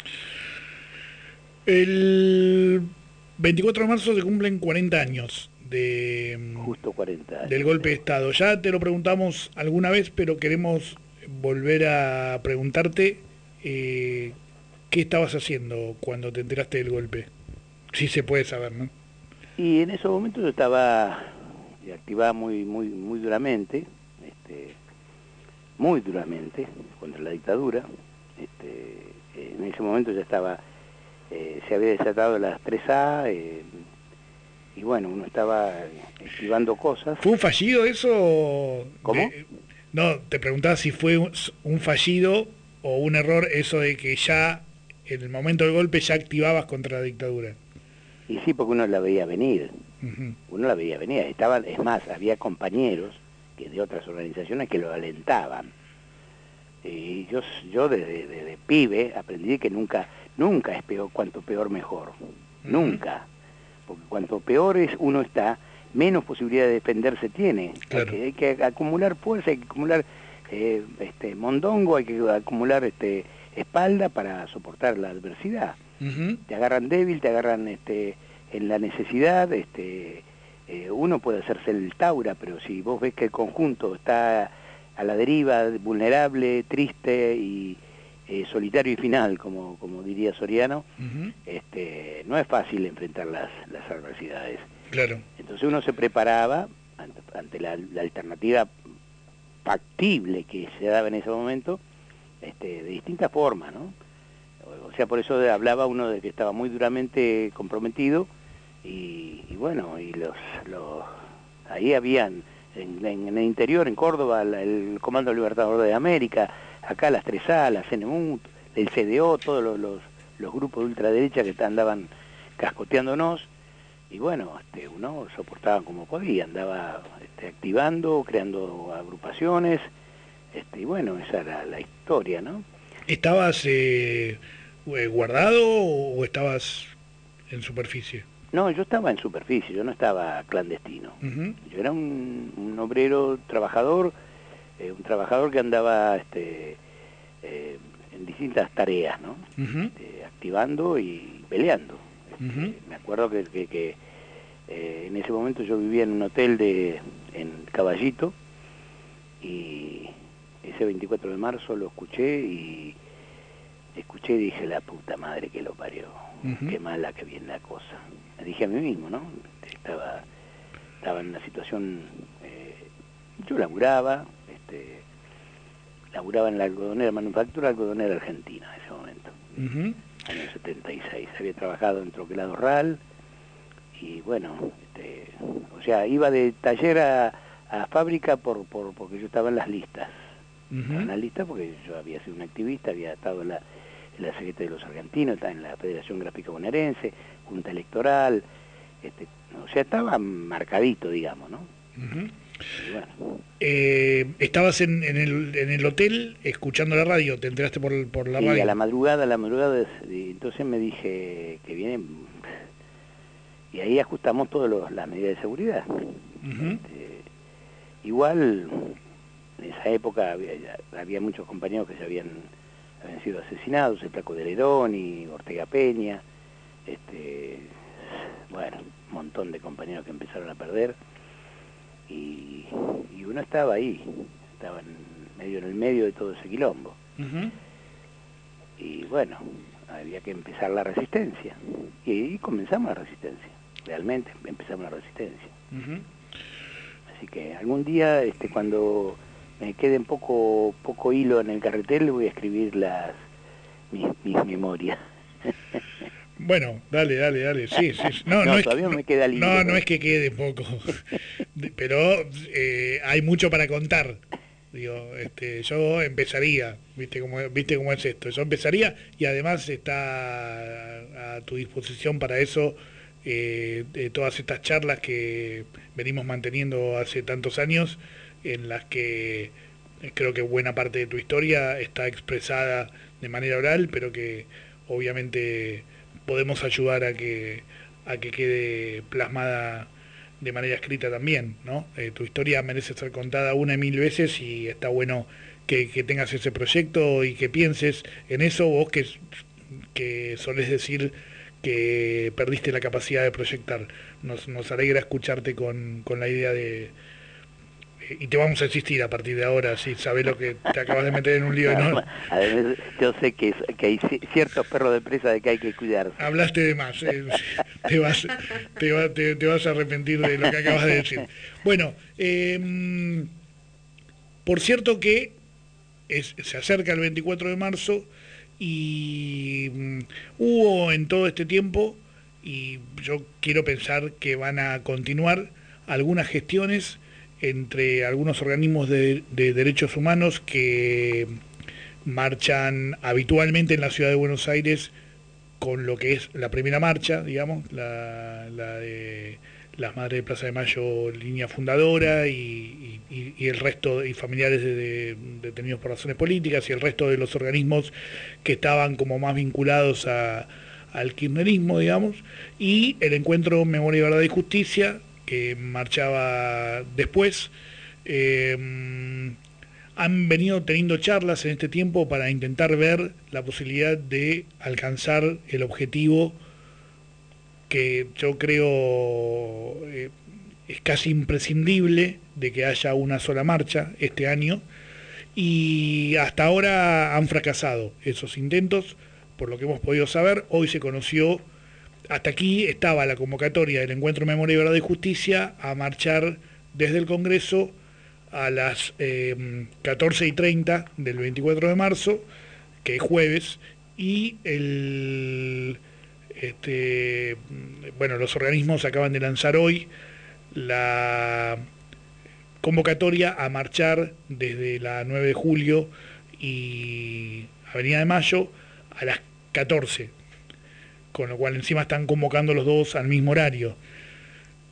El veinticuatro de marzo se cumplen cuarenta años de justo cuarenta años del golpe de Estado. Ya te lo preguntamos alguna vez, pero queremos volver a preguntarte eh, qué estabas haciendo cuando te enteraste del golpe. Sí se puede saber, ¿no? Y en esos momentos yo estaba activada muy muy muy duramente, este, muy duramente contra la dictadura. Este, en ese momento ya estaba, eh, se había desatado las tres A, eh, y bueno, uno estaba esquivando cosas. ¿Fue un fallido eso? ¿Cómo? De, no, te preguntaba si fue un, un fallido o un error eso de que ya en el momento del golpe ya activabas contra la dictadura. Y sí, porque uno la veía venir, uh-huh. uno la veía venir. Estaban, es más, había compañeros que de otras organizaciones que lo alentaban. Y yo, yo desde, desde pibe aprendí que nunca, nunca es peor, cuanto peor mejor, uh-huh. nunca. Porque cuanto peor es uno está, menos posibilidad de defenderse tiene. Claro. Hay, que, hay que acumular fuerza, hay que acumular eh, este, mondongo, hay que acumular este, espalda para soportar la adversidad. Uh-huh. Te agarran débil, te agarran este, en la necesidad, este, eh, uno puede hacerse el taura, pero si vos ves que el conjunto está a la deriva, vulnerable, triste y eh, solitario y final, como, como diría Soriano, uh-huh. este, no es fácil enfrentar las, las adversidades. Claro. Entonces uno se preparaba ante, ante la, la alternativa factible que se daba en ese momento, este, de distintas formas, ¿no? O sea, por eso hablaba uno de que estaba muy duramente comprometido y, y bueno, y los, los ahí habían en, en el interior, en Córdoba, el, el Comando Libertador de América, acá las tres A, la C N U, el C D O, todos los, los, los grupos de ultraderecha que andaban cascoteándonos, y bueno, este, uno soportaba como podía, andaba este, activando, creando agrupaciones, este, y bueno, esa era la historia, ¿no? ¿Estabas eh, guardado o estabas en superficie? No, yo estaba en superficie, yo no estaba clandestino. Uh-huh. Yo era un, un obrero trabajador, eh, un trabajador que andaba este, eh, en distintas tareas, ¿no? Uh-huh. Este, activando y peleando. Este, uh-huh. Me acuerdo que, que, que eh, en ese momento yo vivía en un hotel de en Caballito, y ese veinticuatro de marzo lo escuché y escuché y dije, la puta madre que lo parió, uh-huh. Qué mala que viene la cosa. Me dije a mí mismo, ¿no? Estaba, estaba en una situación, eh, yo laburaba, este, laburaba en la algodonera, manufactura algodonera argentina en ese momento, uh-huh. Año setenta y seis, había trabajado en Troquelado Ral, y bueno, este, o sea, iba de taller a, a fábrica por, por, porque yo estaba en las listas, uh-huh. Estaba en las listas porque yo había sido un activista, había estado en la, en la Secretaría de los Argentinos, estaba en la Federación Gráfica Bonaerense, Junta Electoral, este, o sea, estaba marcadito, digamos, ¿no? Uh-huh. Y bueno. Eh, ¿Estabas en, en, el, en el hotel escuchando la radio? ¿Te enteraste por, por la sí, radio? a la madrugada, a la madrugada, entonces me dije que viene, y ahí ajustamos todas las medidas de seguridad. Uh-huh. Este, igual, en esa época había, había muchos compañeros que se habían, habían sido asesinados, el Flaco de Lerón y Ortega Peña, este, bueno, un montón de compañeros que empezaron a perder, y, y uno estaba ahí, estaba en medio en el medio de todo ese quilombo. Uh-huh. Y bueno, había que empezar la resistencia, y, y comenzamos la resistencia, realmente empezamos la resistencia. Uh-huh. Así que algún día, este, cuando me quede poco, poco hilo en el carretel, le voy a escribir las mis, mis memorias. Bueno, dale, dale, dale, sí, sí. No, no, no todavía es que, me queda libre. No, no es que quede poco, pero eh, hay mucho para contar. Digo, este, yo empezaría, viste cómo, viste cómo es esto, yo empezaría y además está a tu disposición para eso eh, de todas estas charlas que venimos manteniendo hace tantos años, en las que creo que buena parte de tu historia está expresada de manera oral, pero que obviamente podemos ayudar a que a que quede plasmada de manera escrita también, ¿no? Eh, tu historia merece ser contada una y mil veces y está bueno que, que tengas ese proyecto y que pienses en eso, vos que, que solés decir que perdiste la capacidad de proyectar. Nos, nos alegra escucharte con, con la idea de... Y te vamos a insistir a partir de ahora, si sabés lo que te acabas de meter en un lío. ¿No? Además, yo sé que, que hay ciertos perros de presa de que hay que cuidarse. Hablaste de más, eh, te, vas, te, va, te, te vas a arrepentir de lo que acabas de decir. Bueno, eh, por cierto que es, se acerca el veinticuatro de marzo y um, hubo en todo este tiempo, y yo quiero pensar que van a continuar, algunas gestiones entre algunos organismos de, de derechos humanos que marchan habitualmente en la ciudad de Buenos Aires con lo que es la primera marcha, digamos, la, la de las Madres de Plaza de Mayo, línea fundadora, y, y, y el resto, y familiares de, de detenidos por razones políticas, y el resto de los organismos que estaban como más vinculados a, al kirchnerismo, digamos, y el encuentro Memoria, Verdad y Justicia, que marchaba después. Eh, han venido teniendo charlas en este tiempo para intentar ver la posibilidad de alcanzar el objetivo que yo creo eh, es casi imprescindible, de que haya una sola marcha este año, y hasta ahora han fracasado esos intentos, por lo que hemos podido saber. Hoy se conoció, hasta aquí estaba la convocatoria del Encuentro Memoria, Verdad y Justicia a marchar desde el Congreso a las eh, catorce y treinta del veinticuatro de marzo, que es jueves, y el este bueno los organismos acaban de lanzar hoy la convocatoria a marchar desde la nueve de julio y Avenida de Mayo a las catorce, con lo cual encima están convocando los dos al mismo horario.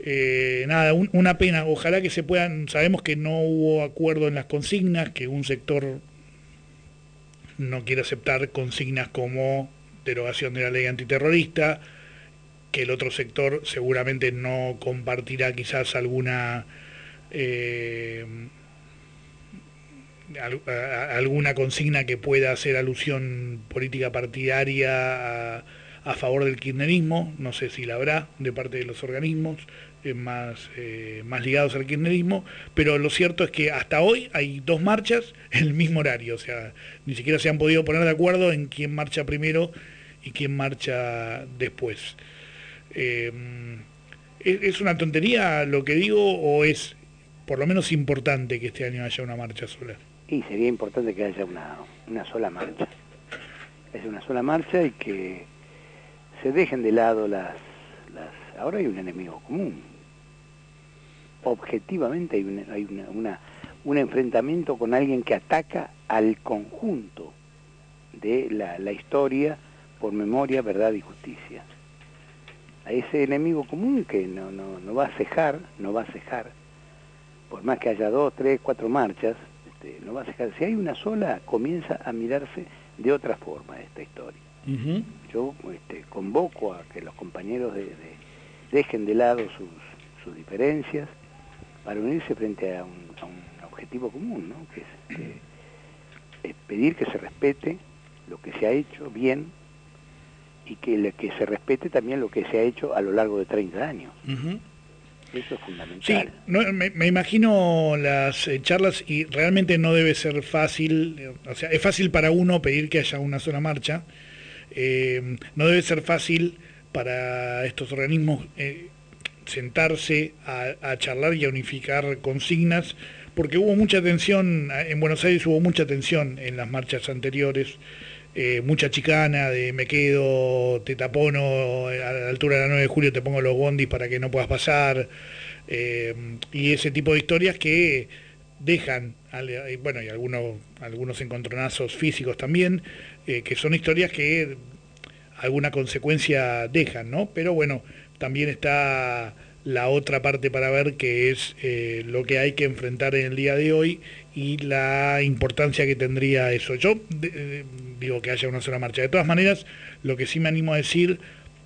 Eh, nada, un, una pena, ojalá que se puedan, sabemos que no hubo acuerdo en las consignas, que un sector no quiere aceptar consignas como derogación de la ley antiterrorista, que el otro sector seguramente no compartirá quizás alguna eh, al, a, alguna consigna que pueda hacer alusión política partidaria a, a favor del kirchnerismo, no sé si la habrá de parte de los organismos eh, más, eh, más ligados al kirchnerismo, pero lo cierto es que hasta hoy hay dos marchas en el mismo horario, o sea, ni siquiera se han podido poner de acuerdo en quién marcha primero y quién marcha después. Eh, ¿Es una tontería lo que digo o es por lo menos importante que este año haya una marcha sola? Y sería importante que haya una, una sola marcha. Es una sola marcha y que se dejen de lado las, las... Ahora hay un enemigo común. Objetivamente hay, un, hay una, una, un enfrentamiento con alguien que ataca al conjunto de la, la historia por memoria, verdad y justicia. A ese enemigo común que no, no, no va a cejar, no va a cejar, por más que haya dos, tres, cuatro marchas, este, no va a cejar. Si hay una sola, comienza a mirarse de otra forma esta historia. Uh-huh. Yo este, convoco a que los compañeros de, de, dejen de lado sus, sus diferencias para unirse frente a un, a un objetivo común, ¿no? Que es, que es pedir que se respete lo que se ha hecho bien y que, que se respete también lo que se ha hecho a lo largo de treinta años. Uh-huh. Eso es fundamental. Sí, no, me, me imagino las eh, charlas y realmente no debe ser fácil, eh, o sea, es fácil para uno pedir que haya una sola marcha, eh, no debe ser fácil para estos organismos eh, sentarse a, a charlar y a unificar consignas, porque hubo mucha tensión, en Buenos Aires hubo mucha tensión en las marchas anteriores, Eh, mucha chicana de me quedo, te tapono, a la altura de la nueve de julio te pongo los bondis para que no puedas pasar, eh, y ese tipo de historias que dejan, bueno, y algunos, algunos encontronazos físicos también, eh, que son historias que alguna consecuencia dejan, ¿no? Pero bueno, también está la otra parte para ver, que es eh, lo que hay que enfrentar en el día de hoy y la importancia que tendría eso. Yo de, digo que haya una sola marcha. De todas maneras, lo que sí me animo a decir,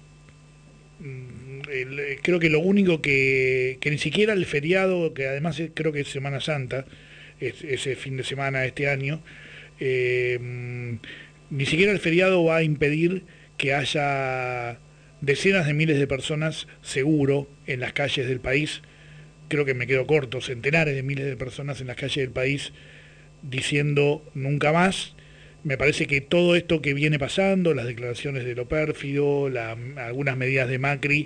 el, creo que lo único que, que ni siquiera el feriado, que además es, creo que es Semana Santa, es, ese fin de semana este año, eh, ni siquiera el feriado va a impedir que haya decenas de miles de personas seguro en las calles del país. Creo que me quedo corto, centenares de miles de personas en las calles del país diciendo nunca más. Me parece que todo esto que viene pasando, las declaraciones de lo pérfido, la, algunas medidas de Macri,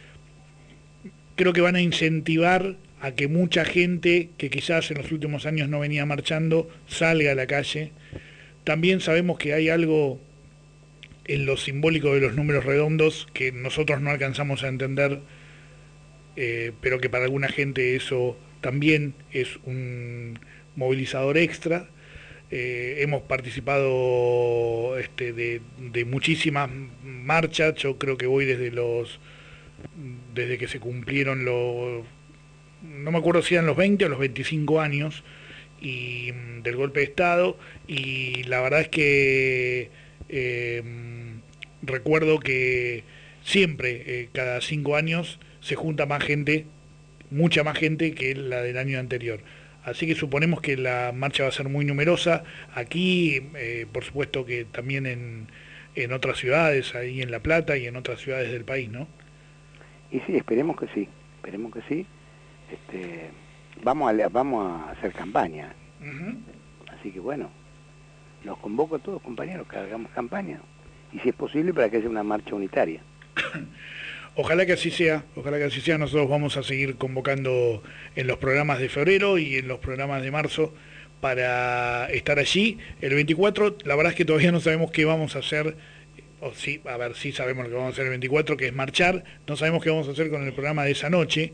creo que van a incentivar a que mucha gente que quizás en los últimos años no venía marchando salga a la calle. También sabemos que hay algo en lo simbólico de los números redondos que nosotros no alcanzamos a entender, eh, pero que para alguna gente eso también es un movilizador extra. Eh, hemos participado este, de, de muchísimas marchas. Yo creo que voy desde los desde que se cumplieron los, no me acuerdo si eran los veinte o los veinticinco años y del golpe de Estado, y la verdad es que eh, recuerdo que siempre, eh, cada cinco años se junta más gente, mucha más gente que la del año anterior. Así que suponemos que la marcha va a ser muy numerosa. Aquí, eh, por supuesto que también en, en otras ciudades, ahí en La Plata y en otras ciudades del país, ¿no? Y sí, esperemos que sí, esperemos que sí. Este, vamos, a, vamos a hacer campaña. Uh-huh. Así que bueno, los convoco a todos, compañeros, que hagamos campaña. Y si es posible, para que haya una marcha unitaria. Ojalá que así sea, ojalá que así sea. Nosotros vamos a seguir convocando en los programas de febrero y en los programas de marzo para estar allí. El veinticuatro, la verdad es que todavía no sabemos qué vamos a hacer, o sí, a ver, sí sabemos lo que vamos a hacer el veinticuatro, que es marchar. No sabemos qué vamos a hacer con el programa de esa noche.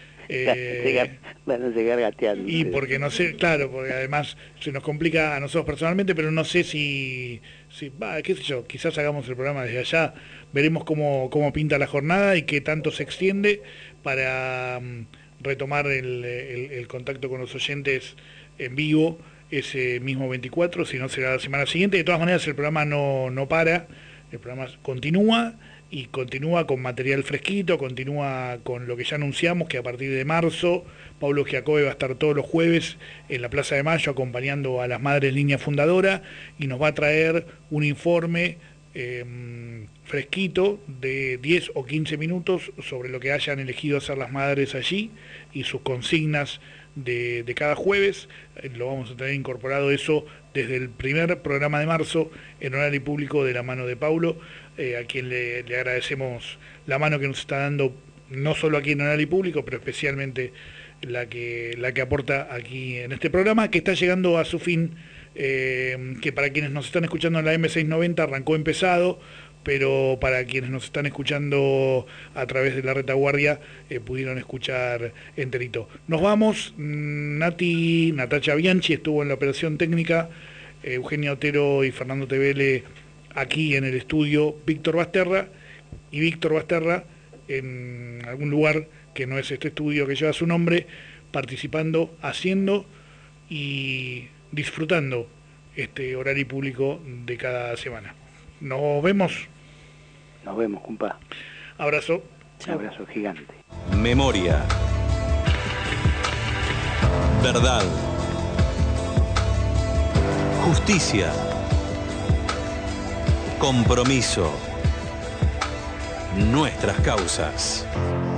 Eh, van a llegar gateando. Y porque no sé, claro, porque además se nos complica a nosotros personalmente, pero no sé si, si va, qué sé yo, quizás hagamos el programa desde allá, veremos cómo, cómo pinta la jornada y qué tanto se extiende, para um, retomar el, el, el contacto con los oyentes en vivo ese mismo veinticuatro, si no será la semana siguiente. De todas maneras, el programa no, no para, el programa continúa, y continúa con material fresquito, continúa con lo que ya anunciamos, que a partir de marzo, Pablo Giacobbe va a estar todos los jueves en la Plaza de Mayo acompañando a las Madres Línea Fundadora, y nos va a traer un informe eh, fresquito de diez o quince minutos sobre lo que hayan elegido hacer las madres allí y sus consignas de, de cada jueves. Lo vamos a tener incorporado eso desde el primer programa de marzo en horario público de la mano de Paulo, eh, a quien le, le agradecemos la mano que nos está dando, no solo aquí en horario público, pero especialmente la que, la que aporta aquí en este programa, que está llegando a su fin, eh, que para quienes nos están escuchando en la eme seiscientos noventa arrancó empezado, pero para quienes nos están escuchando a través de la retaguardia eh, pudieron escuchar enterito. Nos vamos. Nati, Natacha Bianchi estuvo en la operación técnica, eh, Eugenia Otero y Fernando Tevele aquí en el estudio, Víctor Basterra, y Víctor Basterra en algún lugar que no es este estudio que lleva su nombre, participando, haciendo y disfrutando este horario público de cada semana. Nos vemos. Nos vemos, compa. Abrazo. Un abrazo gigante. Memoria. Verdad. Justicia. Compromiso. Nuestras causas.